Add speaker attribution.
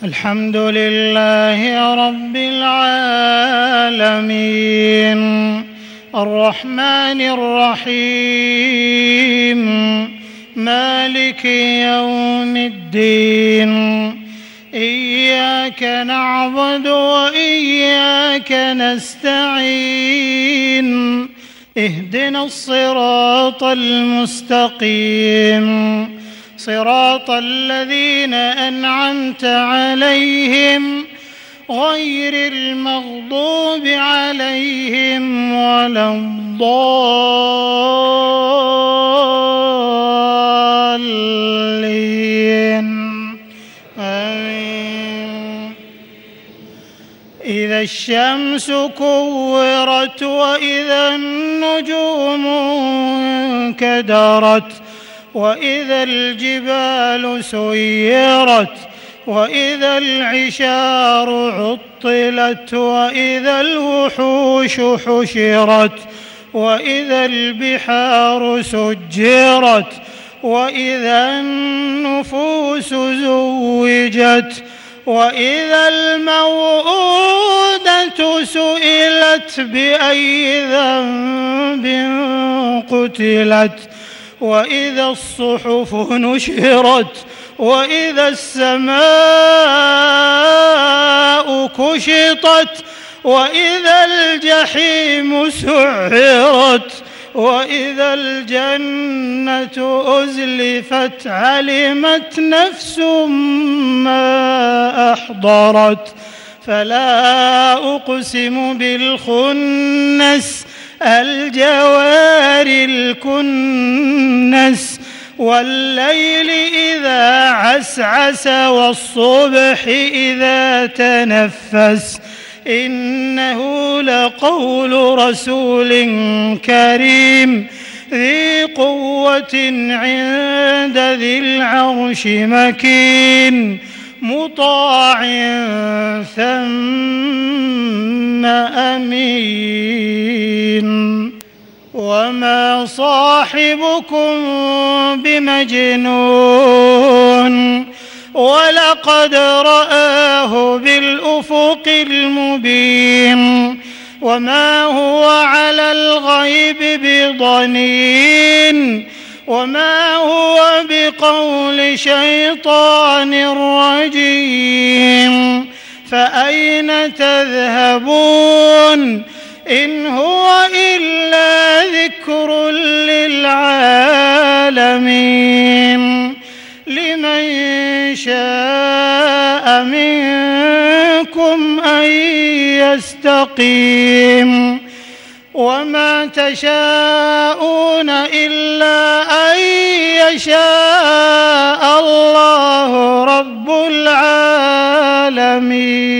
Speaker 1: الحمد لله رب العالمين الرحمن الرحيم مالك يوم الدين إياك نعبد وإياك نستعين اهدنا الصراط المستقيم صراط الذين أنعمت عليهم غير المغضوب عليهم ولا الضالين آمين. إذا الشمس كورت وإذا النجوم انكدرت وإذا الجبال سيرت وإذا العشار عطلت وإذا الوحوش حشرت وإذا البحار سجرت وإذا النفوس زوجت وإذا الموءودة سئلت بأي ذنب قتلت وإذا الصحف نشرت وإذا السماء كشطت وإذا الجحيم سعرت وإذا الجنة أزلفت علمت نفس ما أحضرت فلا أقسم بالخنس الجوار الكنس والليل إذا عسعس والصبح إذا تنفس إنه لقول رسول كريم ذي قوة عند ذي العرش مكين مطاع ثم أمين وما صاحبكم بمجنون ولقد رآه بالأفق المبين وما هو على الغيب بضنين وما هو بقول شيطان رجيم فأين تذهبون إن هو إلا ذكر للعالمين لمن شاء منكم أن يستقيم وما تشاءون إلا أن يشاء الله رب العالمين.